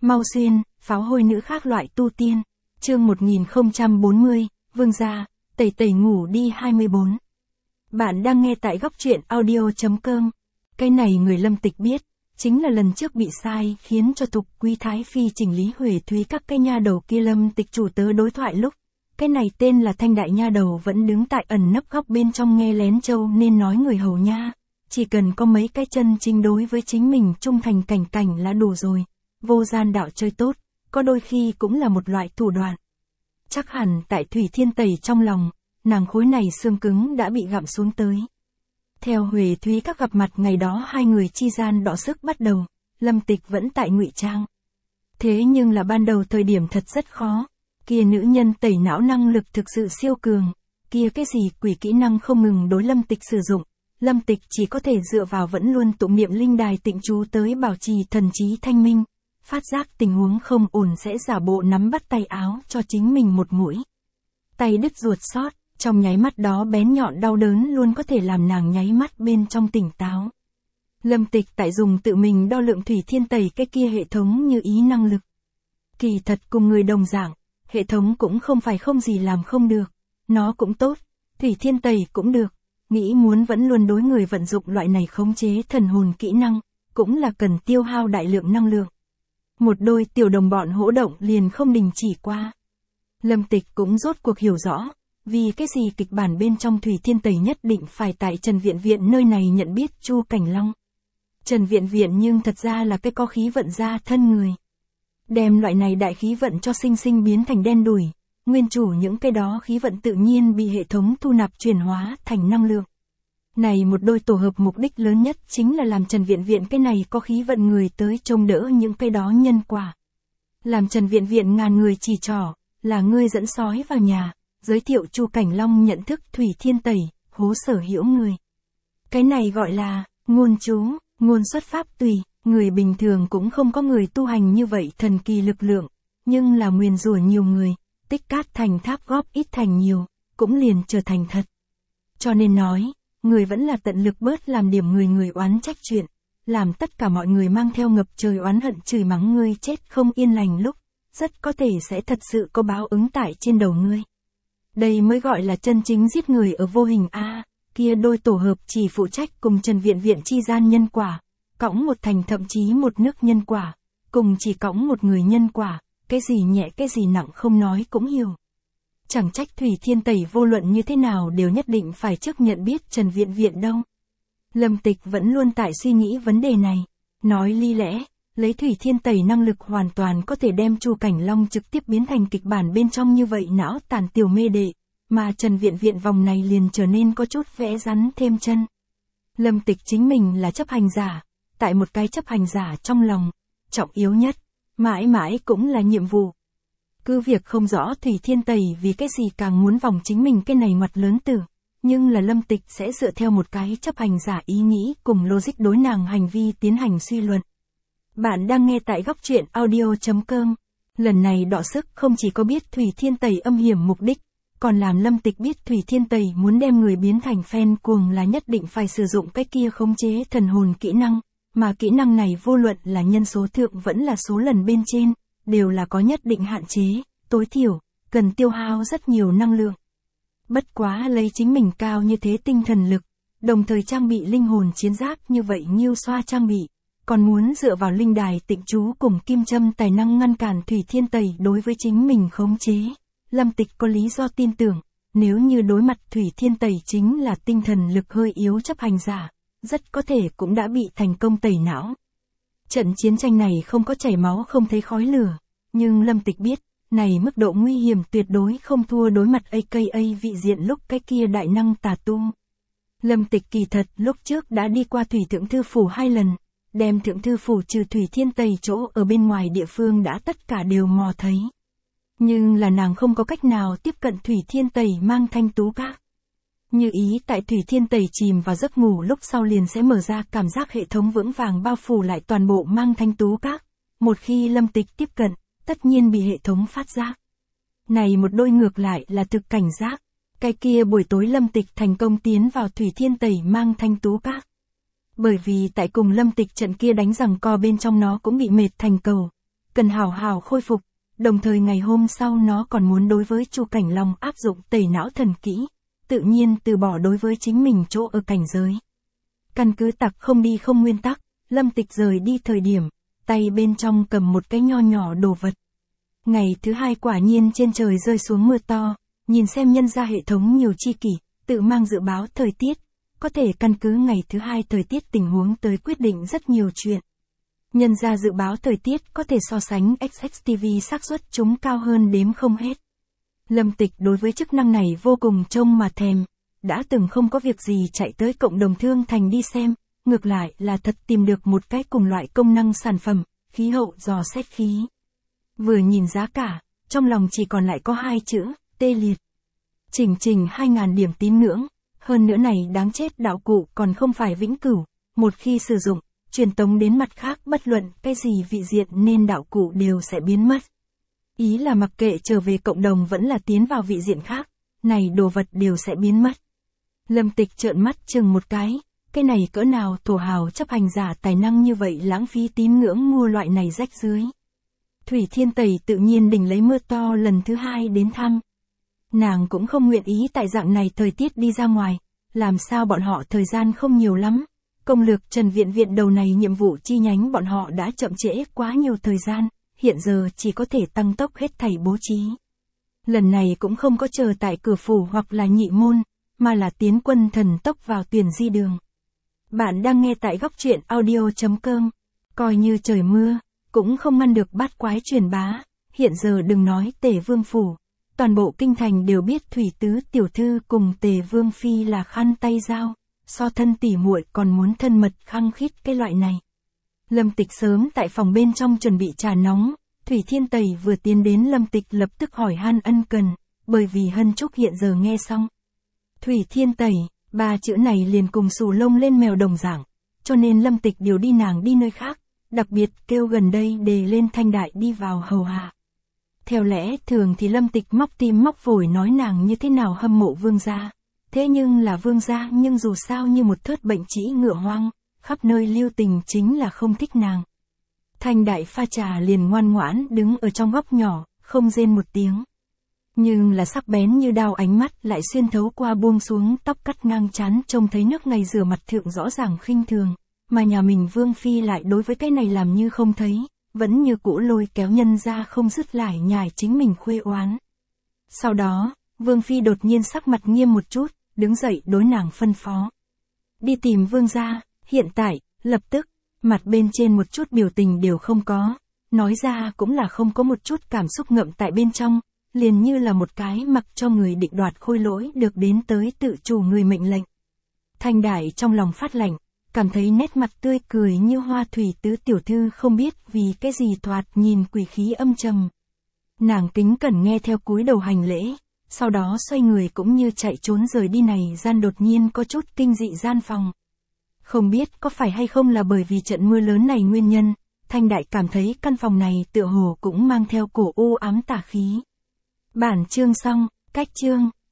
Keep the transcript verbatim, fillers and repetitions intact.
Mau Xuyên, pháo hôi nữ khác loại tu tiên. Chương một nghìn không trăm bốn mươi, Vương gia, tẩy tẩy ngủ đi hai mươi bốn. Bạn đang nghe tại góc truyện audio chấm com. Cái này người Lâm Tịch biết, chính là lần trước bị sai khiến cho Thục Quý Thái Phi chỉnh lý Huệ Thúy các cái nha đầu kia Lâm Tịch chủ tớ đối thoại lúc. Cái này tên là Thanh Đại nha đầu vẫn đứng tại ẩn nấp góc bên trong nghe lén châu nên nói người hầu nha. Chỉ cần có mấy cái chân chính đối với chính mình trung thành cảnh cảnh là đủ rồi. Vô gian đạo chơi tốt, có đôi khi cũng là một loại thủ đoạn. Chắc hẳn tại Thủy Thiên Tẩy trong lòng, nàng khối này xương cứng đã bị gặm xuống tới. Theo Huệ Thúy các gặp mặt ngày đó hai người chi gian đọ sức bắt đầu, Lâm Tịch vẫn tại ngụy trang. Thế nhưng là ban đầu thời điểm thật rất khó, kia nữ nhân tẩy não năng lực thực sự siêu cường, kia cái gì quỷ kỹ năng không ngừng đối Lâm Tịch sử dụng. Lâm Tịch chỉ có thể dựa vào vẫn luôn tụng niệm linh đài tịnh chú tới bảo trì thần trí thanh minh, phát giác tình huống không ổn sẽ giả bộ nắm bắt tay áo cho chính mình một mũi. Tay đứt ruột sót, trong nháy mắt đó bén nhọn đau đớn luôn có thể làm nàng nháy mắt bên trong tỉnh táo. Lâm Tịch tại dùng tự mình đo lượng Thủy Thiên Tẩy cái kia hệ thống như ý năng lực. Kỳ thật cùng người đồng dạng, hệ thống cũng không phải không gì làm không được, nó cũng tốt, Thủy Thiên Tẩy cũng được. Nghĩ muốn vẫn luôn đối người vận dụng loại này khống chế thần hồn kỹ năng, cũng là cần tiêu hao đại lượng năng lượng. Một đôi tiểu đồng bọn hỗ động liền không đình chỉ qua. Lâm Tịch cũng rốt cuộc hiểu rõ, vì cái gì kịch bản bên trong Thủy Thiên Tẩy nhất định phải tại Trần Viện Viện nơi này nhận biết Chu Cảnh Long. Trần Viện Viện nhưng thật ra là cái có khí vận ra thân người. Đem loại này đại khí vận cho sinh sinh biến thành đen đủi. Nguyên chủ những cái đó khí vận tự nhiên bị hệ thống thu nạp chuyển hóa thành năng lượng. Này một đôi tổ hợp mục đích lớn nhất chính là làm Trần Viện Viện cái này có khí vận người tới trông đỡ những cái đó nhân quả. Làm Trần Viện Viện ngàn người chỉ trỏ, là ngươi dẫn sói vào nhà, giới thiệu Chu Cảnh Long nhận thức Thủy Thiên Tẩy, hố sở hữu người. Cái này gọi là, ngôn chú, ngôn xuất pháp tùy, người bình thường cũng không có người tu hành như vậy thần kỳ lực lượng, nhưng là nguyền rủa nhiều người. Tích cát thành tháp góp ít thành nhiều, cũng liền trở thành thật. Cho nên nói, người vẫn là tận lực bớt làm điểm người người oán trách chuyện, làm tất cả mọi người mang theo ngập trời oán hận chửi mắng ngươi chết không yên lành lúc, rất có thể sẽ thật sự có báo ứng tại trên đầu ngươi. Đây mới gọi là chân chính giết người ở vô hình a. À, kia đôi tổ hợp chỉ phụ trách cùng Trần Viện Viện chi gian nhân quả, cõng một thành thậm chí một nước nhân quả, cùng chỉ cõng một người nhân quả. Cái gì nhẹ cái gì nặng không nói cũng hiểu. Chẳng trách Thủy Thiên Tẩy vô luận như thế nào đều nhất định phải trước nhận biết Trần Viện Viện đâu. Lâm Tịch vẫn luôn tại suy nghĩ vấn đề này. Nói ly lẽ, lấy Thủy Thiên Tẩy năng lực hoàn toàn có thể đem Chu Cảnh Long trực tiếp biến thành kịch bản bên trong như vậy não tàn tiểu mê đệ. Mà Trần Viện Viện vòng này liền trở nên có chút vẽ rắn thêm chân. Lâm Tịch chính mình là chấp hành giả. Tại một cái chấp hành giả trong lòng, trọng yếu nhất. Mãi mãi cũng là nhiệm vụ. Cứ việc không rõ Thủy Thiên Tẩy vì cái gì càng muốn vòng chính mình cái này mặt lớn tử, nhưng là Lâm Tịch sẽ dựa theo một cái chấp hành giả ý nghĩ cùng logic đối nàng hành vi tiến hành suy luận. Bạn đang nghe tại góc truyện audio chấm com. Lần này đọ sức không chỉ có biết Thủy Thiên Tẩy âm hiểm mục đích, còn làm Lâm Tịch biết Thủy Thiên Tẩy muốn đem người biến thành fan cuồng là nhất định phải sử dụng cái kia khống chế thần hồn kỹ năng. Mà kỹ năng này vô luận là nhân số thượng vẫn là số lần bên trên, đều là có nhất định hạn chế, tối thiểu, cần tiêu hao rất nhiều năng lượng. Bất quá lấy chính mình cao như thế tinh thần lực, đồng thời trang bị linh hồn chiến giáp như vậy nhiêu xoa trang bị, còn muốn dựa vào linh đài tịnh chú cùng kim châm tài năng ngăn cản Thủy Thiên Tẩy đối với chính mình khống chế. Lâm Tịch có lý do tin tưởng, nếu như đối mặt Thủy Thiên Tẩy chính là tinh thần lực hơi yếu chấp hành giả. Rất có thể cũng đã bị thành công tẩy não. Trận chiến tranh này không có chảy máu không thấy khói lửa, nhưng Lâm Tịch biết, này mức độ nguy hiểm tuyệt đối không thua đối mặt a ca a vị diện lúc cái kia đại năng tà tu. Lâm Tịch kỳ thật lúc trước đã đi qua Thủy Thượng Thư Phủ hai lần, đem Thượng Thư Phủ trừ Thủy Thiên Tẩy chỗ ở bên ngoài địa phương đã tất cả đều mò thấy. Nhưng là nàng không có cách nào tiếp cận Thủy Thiên Tẩy mang thanh tú các. Như ý tại Thủy Thiên Tẩy chìm vào giấc ngủ lúc sau liền sẽ mở ra cảm giác hệ thống vững vàng bao phủ lại toàn bộ mang thanh tú các. Một khi Lâm Tịch tiếp cận, tất nhiên bị hệ thống phát giác. Này một đôi ngược lại là thực cảnh giác. Cái kia buổi tối Lâm Tịch thành công tiến vào Thủy Thiên Tẩy mang thanh tú các. Bởi vì tại cùng Lâm Tịch trận kia đánh rằng co bên trong nó cũng bị mệt thành cầu. cần hào hào khôi phục, đồng thời ngày hôm sau nó còn muốn đối với Chu Cảnh Long áp dụng tẩy não thần kỹ, tự nhiên từ bỏ đối với chính mình chỗ ở cảnh giới. Căn cứ tặc không đi không nguyên tắc, Lâm Tịch rời đi thời điểm, tay bên trong cầm một cái nho nhỏ đồ vật. Ngày thứ hai quả nhiên trên trời rơi xuống mưa to, nhìn xem nhân ra hệ thống nhiều chi kỷ, tự mang dự báo thời tiết, có thể căn cứ ngày thứ hai thời tiết tình huống tới quyết định rất nhiều chuyện. Nhân ra dự báo thời tiết có thể so sánh ích ích ti vi xác suất chúng cao hơn đếm không hết. Lâm Tịch đối với chức năng này vô cùng trông mà thèm, đã từng không có việc gì chạy tới cộng đồng thương thành đi xem, ngược lại là thật tìm được một cái cùng loại công năng sản phẩm, khí hậu dò xét khí. Vừa nhìn giá cả, trong lòng chỉ còn lại có hai chữ, tê liệt. Chỉnh trình hai nghìn điểm tín ngưỡng, hơn nữa này đáng chết đạo cụ còn không phải vĩnh cửu, một khi sử dụng, truyền tống đến mặt khác bất luận cái gì vị diện nên đạo cụ đều sẽ biến mất. Ý là mặc kệ trở về cộng đồng vẫn là tiến vào vị diện khác, này đồ vật đều sẽ biến mất. Lâm Tịch trợn mắt chừng một cái, cái này cỡ nào thổ hào chấp hành giả tài năng như vậy lãng phí tín ngưỡng mua loại này rách dưới. Thủy Thiên Tẩy tự nhiên định lấy mưa to lần thứ hai đến thăm. Nàng cũng không nguyện ý tại dạng này thời tiết đi ra ngoài, làm sao bọn họ thời gian không nhiều lắm. Công lược Trần Viện Viện đầu này nhiệm vụ chi nhánh bọn họ đã chậm trễ quá nhiều thời gian, hiện giờ chỉ có thể tăng tốc hết thảy bố trí. Lần này cũng không có chờ tại cửa phủ hoặc là nhị môn, mà là tiến quân thần tốc vào Tuyển Di Đường. Bạn đang nghe tại góc truyện audio chấm com, coi như trời mưa, cũng không ngăn được bát quái truyền bá, hiện giờ đừng nói Tề Vương phủ, toàn bộ kinh thành đều biết Thủy Tứ tiểu thư cùng Tề Vương phi là khăn tay dao, so thân tỉ muội còn muốn thân mật khăng khít cái loại này. Lâm Tịch sớm tại phòng bên trong chuẩn bị trà nóng, Thủy Thiên Tẩy vừa tiến đến Lâm Tịch lập tức hỏi han ân cần, bởi vì Hân Trúc hiện giờ nghe xong. Thủy Thiên Tẩy, ba chữ này liền cùng xù lông lên mèo đồng dạng, cho nên Lâm Tịch điều đi nàng đi nơi khác, đặc biệt kêu gần đây đề lên Thanh Đại đi vào hầu hạ. Theo lẽ thường thì Lâm Tịch móc tim móc phổi nói nàng như thế nào hâm mộ vương gia, thế nhưng là vương gia nhưng dù sao như một thớt bệnh trĩ ngựa hoang, khắp nơi lưu tình chính là không thích nàng. Thanh Đại pha trà liền ngoan ngoãn đứng ở trong góc nhỏ, không rên một tiếng. Nhưng là sắc bén như đao ánh mắt lại xuyên thấu qua buông xuống tóc cắt ngang trán trông thấy nước ngày rửa mặt thượng rõ ràng khinh thường, mà nhà mình Vương Phi lại đối với cái này làm như không thấy, vẫn như cũ lôi kéo nhân ra không dứt lải nhải chính mình khuê oán. Sau đó, Vương Phi đột nhiên sắc mặt nghiêm một chút, đứng dậy đối nàng phân phó. Đi tìm Vương gia, hiện tại, lập tức, mặt bên trên một chút biểu tình đều không có, nói ra cũng là không có một chút cảm xúc ngậm tại bên trong, liền như là một cái mặc cho người định đoạt khôi lỗi được đến tới tự chủ người mệnh lệnh. Thanh Đại trong lòng phát lạnh, cảm thấy nét mặt tươi cười như hoa Thủy Tứ tiểu thư không biết vì cái gì thoạt nhìn quỷ khí âm trầm. Nàng kính cẩn nghe theo cúi đầu hành lễ, sau đó xoay người cũng như chạy trốn rời đi này gian đột nhiên có chút kinh dị gian phòng. Không biết có phải hay không là bởi vì trận mưa lớn này nguyên nhân, Thanh Đại cảm thấy căn phòng này tựa hồ cũng mang theo cổ u ám tà khí. Bản chương xong, cách chương.